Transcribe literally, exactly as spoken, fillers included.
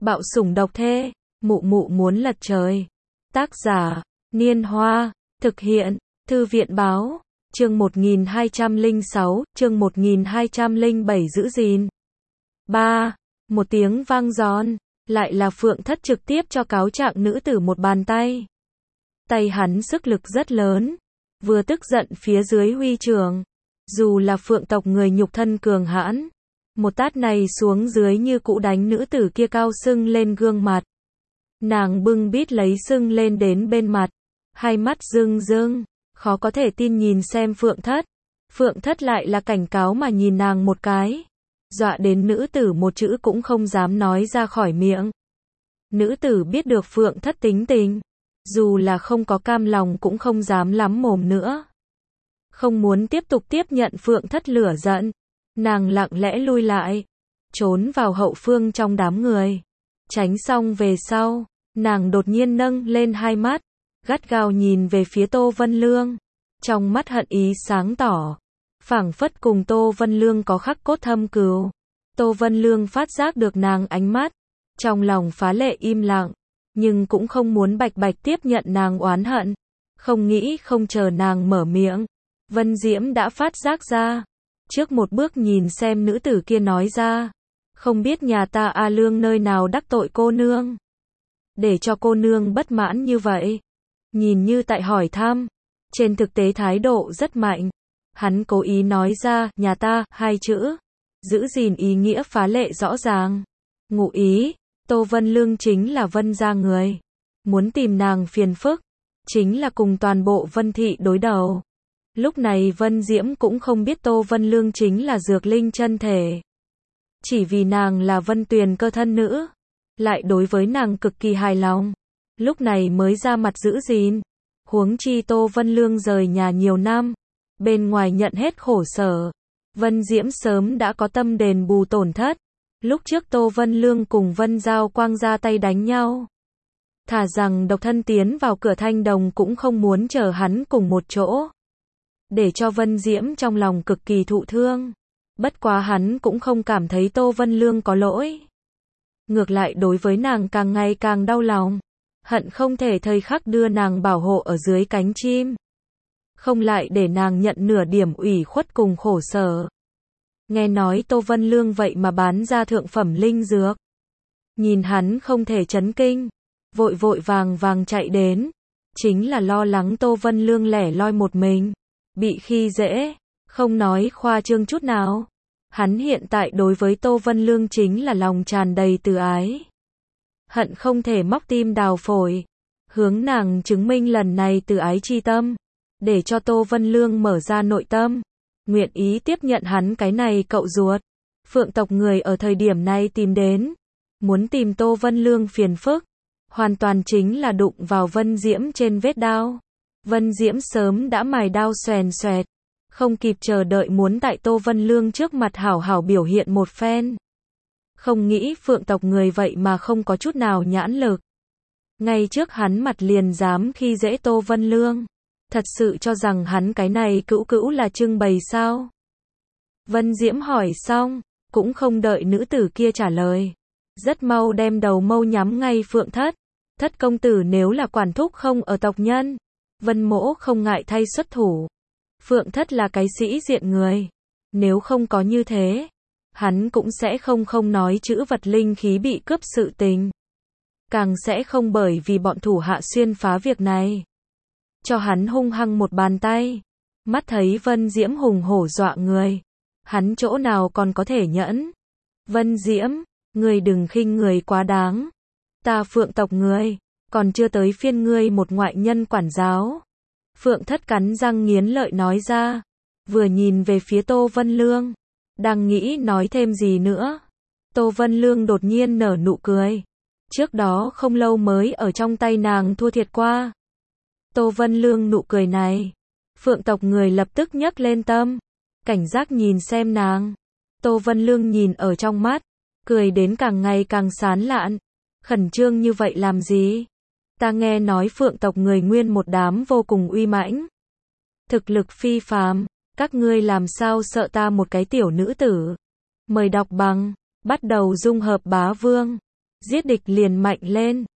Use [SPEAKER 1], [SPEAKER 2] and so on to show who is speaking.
[SPEAKER 1] Bạo sủng độc thê, mụ mụ muốn lật trời. Tác giả, Niên Hoa, thực hiện, Thư viện Báo, chương một nghìn hai trăm lẻ sáu, chương một nghìn hai trăm lẻ bảy giữ gìn. ba. Một tiếng vang giòn, lại là Phượng Thất trực tiếp cho cáo trạng nữ tử một bàn tay. Tay hắn sức lực rất lớn, vừa tức giận phía dưới huy trường. Dù là Phượng tộc người nhục thân cường hãn, một tát này xuống dưới như cũ đánh nữ tử kia cao sưng lên gương mặt. Nàng bưng bít lấy sưng lên đến bên mặt, hai mắt rưng rưng, khó có thể tin nhìn xem Phượng Thất. Phượng Thất lại là cảnh cáo mà nhìn nàng một cái, dọa đến nữ tử một chữ cũng không dám nói ra khỏi miệng. Nữ tử biết được Phượng Thất tính tình, dù là không có cam lòng cũng không dám lắm mồm nữa. Không muốn tiếp tục tiếp nhận Phượng Thất lửa giận, nàng lặng lẽ lui lại, trốn vào hậu phương trong đám người. Tránh xong về sau, nàng đột nhiên nâng lên hai mắt, gắt gao nhìn về phía Tô Vân Lương, trong mắt hận ý sáng tỏ, phảng phất cùng Tô Vân Lương có khắc cốt thâm cừu. Tô Vân Lương phát giác được nàng ánh mắt, trong lòng phá lệ im lặng, nhưng cũng không muốn bạch bạch tiếp nhận nàng oán hận. Không nghĩ không chờ nàng mở miệng, Vân Diễm đã phát giác ra, trước một bước nhìn xem nữ tử kia nói ra, không biết nhà ta A Lương nơi nào đắc tội cô nương, để cho cô nương bất mãn như vậy. Nhìn như tại hỏi thăm, trên thực tế thái độ rất mạnh. Hắn cố ý nói ra, nhà ta, hai chữ, giữ gìn ý nghĩa phá lệ rõ ràng. Ngụ ý, Tô Vân Lương chính là Vân gia người, muốn tìm nàng phiền phức, chính là cùng toàn bộ Vân thị đối đầu. Lúc này Vân Diễm cũng không biết Tô Vân Lương chính là dược linh chân thể. Chỉ vì nàng là Vân Tuyền cơ thân nữ, lại đối với nàng cực kỳ hài lòng, lúc này mới ra mặt giữ gìn. Huống chi Tô Vân Lương rời nhà nhiều năm, bên ngoài nhận hết khổ sở, Vân Diễm sớm đã có tâm đền bù tổn thất. Lúc trước Tô Vân Lương cùng Vân Giao Quang ra tay đánh nhau, thà rằng độc thân tiến vào cửa Thanh Đồng cũng không muốn chờ hắn cùng một chỗ, để cho Vân Diễm trong lòng cực kỳ thụ thương. Bất quá hắn cũng không cảm thấy Tô Vân Lương có lỗi, ngược lại đối với nàng càng ngày càng đau lòng, hận không thể thời khắc đưa nàng bảo hộ ở dưới cánh chim, không lại để nàng nhận nửa điểm ủy khuất cùng khổ sở. Nghe nói Tô Vân Lương vậy mà bán ra thượng phẩm linh dược, nhìn hắn không thể chấn kinh, vội vội vàng vàng chạy đến, chính là lo lắng Tô Vân Lương lẻ loi một mình, bị khi dễ. Không nói khoa trương chút nào, hắn hiện tại đối với Tô Vân Lương chính là lòng tràn đầy từ ái, hận không thể móc tim đào phổi, hướng nàng chứng minh lần này từ ái chi tâm, để cho Tô Vân Lương mở ra nội tâm, nguyện ý tiếp nhận hắn cái này cậu ruột. Phượng tộc người ở thời điểm này tìm đến, muốn tìm Tô Vân Lương phiền phức, hoàn toàn chính là đụng vào Vân Diễm trên vết đao. Vân Diễm sớm đã mài đao xoèn xoẹt, không kịp chờ đợi muốn tại Tô Vân Lương trước mặt hảo hảo biểu hiện một phen. Không nghĩ Phượng tộc người vậy mà không có chút nào nhãn lực, ngay trước hắn mặt liền dám khi dễ Tô Vân Lương, thật sự cho rằng hắn cái này cữu cữu là trưng bày sao? Vân Diễm hỏi xong, cũng không đợi nữ tử kia trả lời, rất mau đem đầu mâu nhắm ngay Phượng Thất. Thất công tử nếu là quản thúc không ở tộc nhân, Vân mỗ không ngại thay xuất thủ. Phượng Thất là cái sĩ diện người, nếu không có như thế, hắn cũng sẽ không không nói chữ vật linh khí bị cướp sự tình, càng sẽ không bởi vì bọn thủ hạ xuyên phá việc này, cho hắn hung hăng một bàn tay. Mắt thấy Vân Diễm hùng hổ dọa người, hắn chỗ nào còn có thể nhẫn. Vân Diễm, ngươi đừng khinh người quá đáng, ta Phượng tộc người, còn chưa tới phiên ngươi một ngoại nhân quản giáo. Phượng Thất cắn răng nghiến lợi nói ra, vừa nhìn về phía Tô Vân Lương, đang nghĩ nói thêm gì nữa. Tô Vân Lương đột nhiên nở nụ cười, trước đó không lâu mới ở trong tay nàng thua thiệt qua. Tô Vân Lương nụ cười này, Phượng tộc người lập tức nhấc lên tâm, cảnh giác nhìn xem nàng. Tô Vân Lương nhìn ở trong mắt, cười đến càng ngày càng sán lạn, khẩn trương như vậy làm gì? Ta nghe nói Phượng tộc người nguyên một đám vô cùng uy mãnh, thực lực phi phàm, các ngươi làm sao sợ ta một cái tiểu nữ tử? Mời đọc bằng, bắt đầu dung hợp bá vương. Giết địch liền mạnh lên.